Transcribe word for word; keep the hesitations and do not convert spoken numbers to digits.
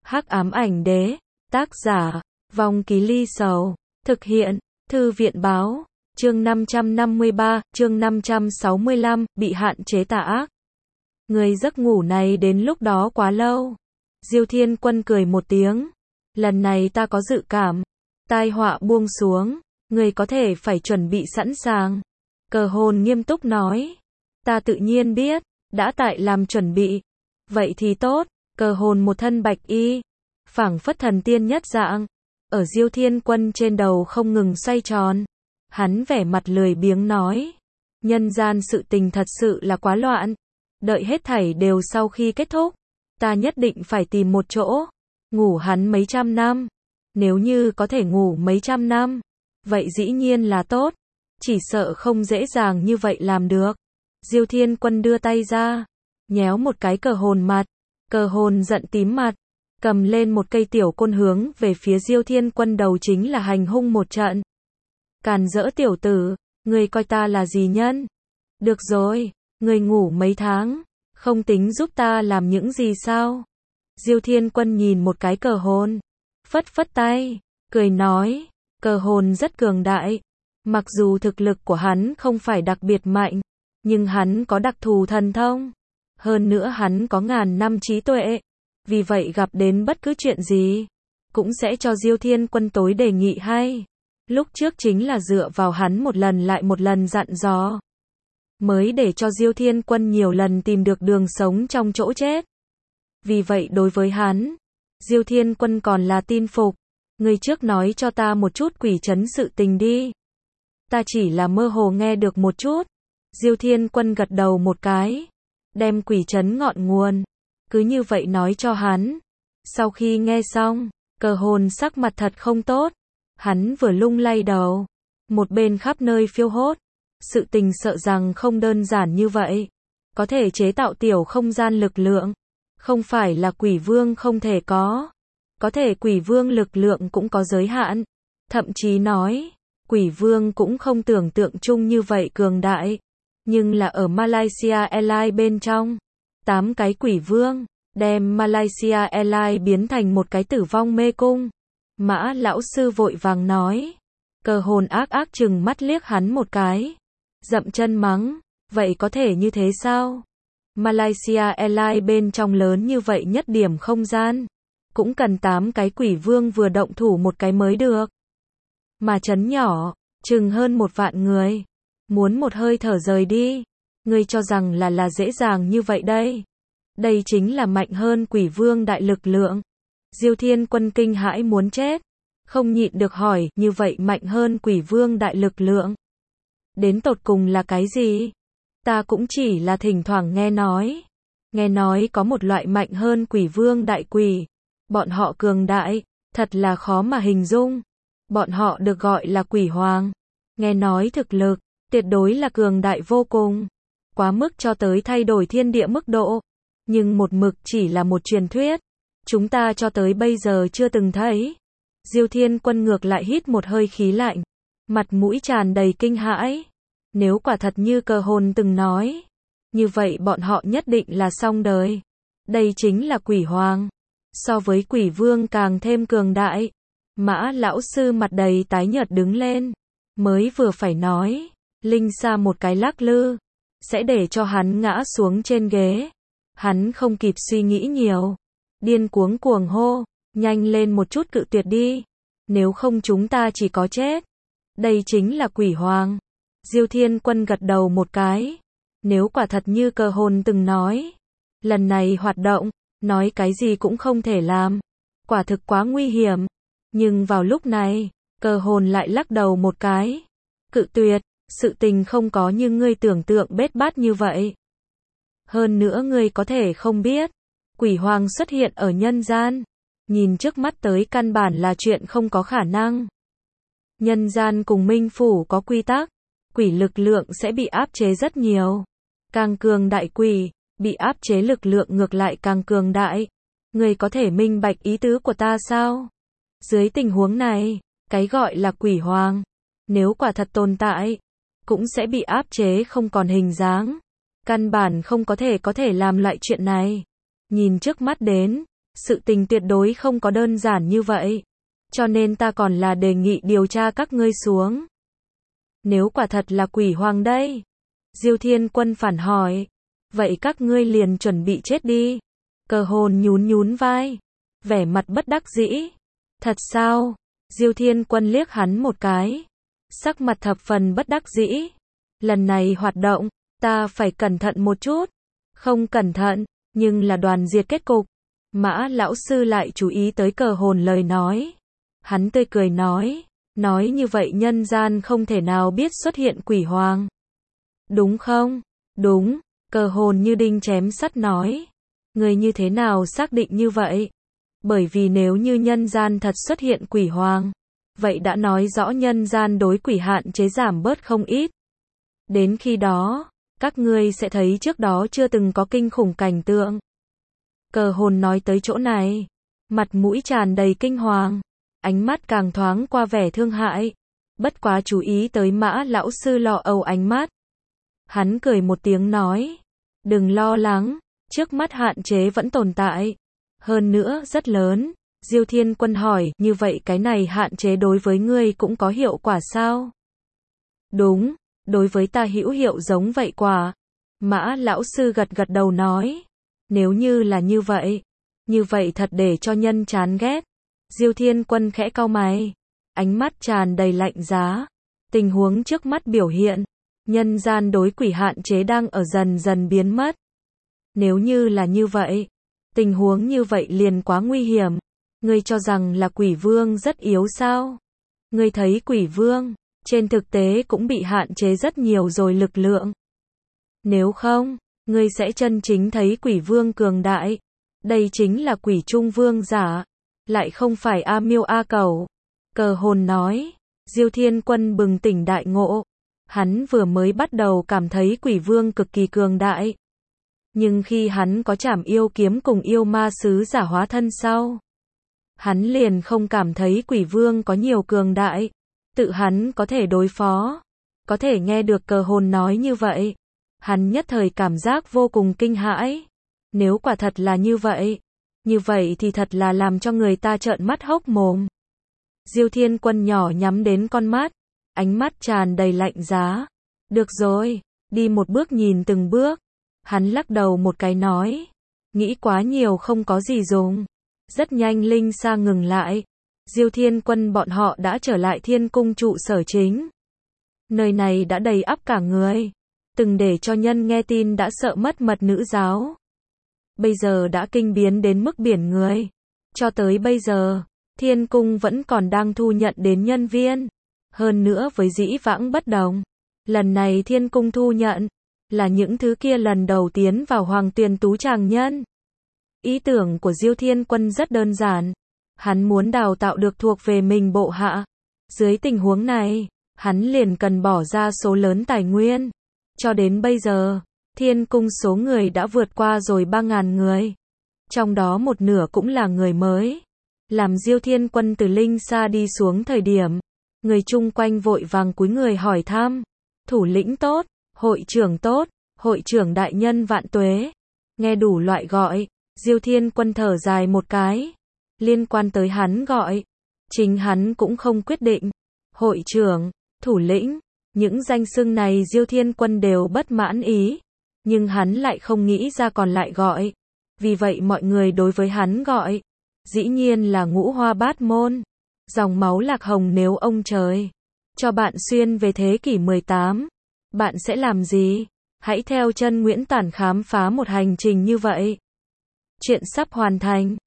Hắc ám ảnh đế, tác giả, Vong Ký Ly Sầu, thực hiện, Thư viện báo, chương năm trăm năm mươi ba, chương năm trăm sáu mươi lăm, bị hạn chế tà ác. Người giấc ngủ này đến lúc đó quá lâu. Diêu Thiên Quân cười một tiếng. Lần này ta có dự cảm. Tai họa buông xuống. Người có thể phải chuẩn bị sẵn sàng. Cờ hồn nghiêm túc nói. Ta tự nhiên biết. Đã tại làm chuẩn bị. Vậy thì tốt. Cờ hồn một thân bạch y. Phảng phất thần tiên nhất dạng. Ở Diêu Thiên Quân trên đầu không ngừng xoay tròn. Hắn vẻ mặt lười biếng nói. Nhân gian sự tình thật sự là quá loạn. Đợi hết thảy đều sau khi kết thúc. Ta nhất định phải tìm một chỗ. Ngủ hắn mấy trăm năm. Nếu như có thể ngủ mấy trăm năm. Vậy dĩ nhiên là tốt. Chỉ sợ không dễ dàng như vậy làm được. Diêu Thiên Quân đưa tay ra. Nhéo một cái cờ hồn mặt. Cờ hồn giận tím mặt. Cầm lên một cây tiểu côn hướng về phía Diêu Thiên Quân đầu chính là hành hung một trận. Càn rỡ tiểu tử. Người coi ta là gì nhân? Được rồi. Người ngủ mấy tháng. Không tính giúp ta làm những gì sao? Diêu Thiên Quân nhìn một cái cờ hồn. Phất phất tay. Cười nói. Cờ hồn rất cường đại. Mặc dù thực lực của hắn không phải đặc biệt mạnh. Nhưng hắn có đặc thù thần thông. Hơn nữa hắn có ngàn năm trí tuệ. Vì vậy gặp đến bất cứ chuyện gì. Cũng sẽ cho Diêu Thiên Quân tối đề nghị hay. Lúc trước chính là dựa vào hắn một lần lại một lần dặn dò. Mới để cho Diêu Thiên Quân nhiều lần tìm được đường sống trong chỗ chết. Vì vậy đối với hắn, Diêu Thiên Quân còn là tin phục. Người trước nói cho ta một chút quỷ trấn sự tình đi. Ta chỉ là mơ hồ nghe được một chút. Diêu Thiên Quân gật đầu một cái. Đem quỷ trấn ngọn nguồn. Cứ như vậy nói cho hắn. Sau khi nghe xong, cờ hồn sắc mặt thật không tốt. Hắn vừa lung lay đầu. Một bên khắp nơi phiêu hốt. Sự tình sợ rằng không đơn giản như vậy. Có thể chế tạo tiểu không gian lực lượng. Không phải là quỷ vương không thể có. Có thể quỷ vương lực lượng cũng có giới hạn. Thậm chí nói, quỷ vương cũng không tưởng tượng chung như vậy cường đại. Nhưng là ở Malaysia Airlines bên trong. Tám cái quỷ vương, đem Malaysia Airlines biến thành một cái tử vong mê cung. Mã lão sư vội vàng nói. Cờ hồn ác ác chừng mắt liếc hắn một cái. Dậm chân mắng, vậy có thể như thế sao? Malaysia Airlines bên trong lớn như vậy nhất điểm không gian. Cũng cần tám cái quỷ vương vừa động thủ một cái mới được. Mà trấn nhỏ, chừng hơn một vạn người. Muốn một hơi thở rời đi. Ngươi cho rằng là là dễ dàng như vậy đây. Đây chính là mạnh hơn quỷ vương đại lực lượng. Diêu Thiên Quân kinh hãi muốn chết. Không nhịn được hỏi, như vậy mạnh hơn quỷ vương đại lực lượng. Đến tột cùng là cái gì? Ta cũng chỉ là thỉnh thoảng nghe nói. Nghe nói có một loại mạnh hơn quỷ vương đại quỷ. Bọn họ cường đại, thật là khó mà hình dung. Bọn họ được gọi là quỷ hoàng. Nghe nói thực lực, tuyệt đối là cường đại vô cùng. Quá mức cho tới thay đổi thiên địa mức độ. Nhưng một mực chỉ là một truyền thuyết. Chúng ta cho tới bây giờ chưa từng thấy. Diêu Thiên Quân ngược lại hít một hơi khí lạnh. Mặt mũi tràn đầy kinh hãi. Nếu quả thật như cờ hồn từng nói. Như vậy bọn họ nhất định là xong đời. Đây chính là quỷ hoàng. So với quỷ vương càng thêm cường đại. Mã lão sư mặt đầy tái nhợt đứng lên. Mới vừa phải nói. Linh xa một cái lắc lư. Sẽ để cho hắn ngã xuống trên ghế. Hắn không kịp suy nghĩ nhiều. Điên cuống cuồng hô. Nhanh lên một chút cự tuyệt đi. Nếu không chúng ta chỉ có chết. Đây chính là quỷ hoàng. Diêu Thiên Quân gật đầu một cái. Nếu quả thật như cờ hồn từng nói. Lần này hoạt động, nói cái gì cũng không thể làm. Quả thực quá nguy hiểm. Nhưng vào lúc này, cờ hồn lại lắc đầu một cái. Cự tuyệt, sự tình không có như ngươi tưởng tượng bết bát như vậy. Hơn nữa ngươi có thể không biết. Quỷ hoàng xuất hiện ở nhân gian. Nhìn trước mắt tới căn bản là chuyện không có khả năng. Nhân gian cùng minh phủ có quy tắc. Quỷ lực lượng sẽ bị áp chế rất nhiều. Càng cường đại quỷ, bị áp chế lực lượng ngược lại càng cường đại. Người có thể minh bạch ý tứ của ta sao? Dưới tình huống này, cái gọi là quỷ hoàng, nếu quả thật tồn tại, cũng sẽ bị áp chế không còn hình dáng. Căn bản không có thể có thể làm lại chuyện này. Nhìn trước mắt đến, sự tình tuyệt đối không có đơn giản như vậy. Cho nên ta còn là đề nghị điều tra các ngươi xuống. Nếu quả thật là quỷ hoàng đây? Diêu Thiên Quân phản hỏi. Vậy các ngươi liền chuẩn bị chết đi. Cờ hồn nhún nhún vai. Vẻ mặt bất đắc dĩ. Thật sao? Diêu Thiên Quân liếc hắn một cái. Sắc mặt thập phần bất đắc dĩ. Lần này hoạt động, ta phải cẩn thận một chút. Không cẩn thận, nhưng là đoàn diệt kết cục. Mã lão sư lại chú ý tới cờ hồn lời nói. Hắn tươi cười nói. Nói như vậy nhân gian không thể nào biết xuất hiện quỷ hoàng. Đúng không? Đúng. Cờ hồn như đinh chém sắt nói. Người như thế nào xác định như vậy? Bởi vì nếu như nhân gian thật xuất hiện quỷ hoàng, vậy đã nói rõ nhân gian đối quỷ hạn chế giảm bớt không ít. Đến khi đó, các ngươi sẽ thấy trước đó chưa từng có kinh khủng cảnh tượng. Cờ hồn nói tới chỗ này, mặt mũi tràn đầy kinh hoàng, ánh mắt càng thoáng qua vẻ thương hại, bất quá chú ý tới Mã lão sư lo âu ánh mắt. Hắn cười một tiếng nói, đừng lo lắng, trước mắt hạn chế vẫn tồn tại, hơn nữa rất lớn. Diêu Thiên Quân hỏi, như vậy cái này hạn chế đối với ngươi cũng có hiệu quả sao? Đúng, đối với ta hữu hiệu giống vậy quả. Mã lão sư gật gật đầu nói, nếu như là như vậy, như vậy thật để cho nhân chán ghét. Diêu Thiên Quân khẽ cau mày, ánh mắt tràn đầy lạnh giá. Tình huống trước mắt biểu hiện, nhân gian đối quỷ hạn chế đang ở dần dần biến mất. Nếu như là như vậy, tình huống như vậy liền quá nguy hiểm. Ngươi cho rằng là quỷ vương rất yếu sao? Ngươi thấy quỷ vương, trên thực tế cũng bị hạn chế rất nhiều rồi lực lượng. Nếu không, ngươi sẽ chân chính thấy quỷ vương cường đại. Đây chính là quỷ trung vương giả, lại không phải A Miêu A Cẩu. Cờ hồn nói. Diêu Thiên Quân bừng tỉnh đại ngộ. Hắn vừa mới bắt đầu cảm thấy quỷ vương cực kỳ cường đại. Nhưng khi hắn có trảm yêu kiếm cùng yêu ma sứ giả hóa thân sau, hắn liền không cảm thấy quỷ vương có nhiều cường đại. Tự hắn có thể đối phó. Có thể nghe được cờ hồn nói như vậy. Hắn nhất thời cảm giác vô cùng kinh hãi. Nếu quả thật là như vậy, như vậy thì thật là làm cho người ta trợn mắt hốc mồm. Diêu Thiên Quân nhỏ nhắm đến con mắt, ánh mắt tràn đầy lạnh giá. Được rồi, đi một bước nhìn từng bước. Hắn lắc đầu một cái nói, nghĩ quá nhiều không có gì dùng. Rất nhanh Linh Sa ngừng lại. Diêu Thiên Quân bọn họ đã trở lại Thiên Cung trụ sở chính. Nơi này đã đầy ắp cả người, từng để cho nhân nghe tin đã sợ mất mật nữ giáo. Bây giờ đã kinh biến đến mức biển người. Cho tới bây giờ, Thiên Cung vẫn còn đang thu nhận đến nhân viên. Hơn nữa với dĩ vãng bất đồng, lần này Thiên Cung thu nhận là những thứ kia lần đầu tiến vào Hoàng Tuyền Tú Tràng nhân. Ý tưởng của Diêu Thiên Quân rất đơn giản. Hắn muốn đào tạo được thuộc về mình bộ hạ. Dưới tình huống này, hắn liền cần bỏ ra số lớn tài nguyên. Cho đến bây giờ, Thiên Cung số người đã vượt qua rồi ba nghìn người. Trong đó một nửa cũng là người mới. Làm Diêu Thiên Quân từ Linh Sa đi xuống thời điểm, người chung quanh vội vàng cúi người hỏi thăm. Thủ lĩnh tốt, hội trưởng tốt, hội trưởng đại nhân vạn tuế. Nghe đủ loại gọi, Diêu Thiên Quân thở dài một cái. Liên quan tới hắn gọi, chính hắn cũng không quyết định. Hội trưởng, thủ lĩnh, những danh xưng này Diêu Thiên Quân đều bất mãn ý. Nhưng hắn lại không nghĩ ra còn lại gọi. Vì vậy mọi người đối với hắn gọi, dĩ nhiên là ngũ hoa bát môn. Dòng máu lạc hồng nếu ông trời cho bạn xuyên về thế kỷ mười tám, bạn sẽ làm gì? Hãy theo chân Nguyễn Tản khám phá một hành trình như vậy. Chuyện sắp hoàn thành.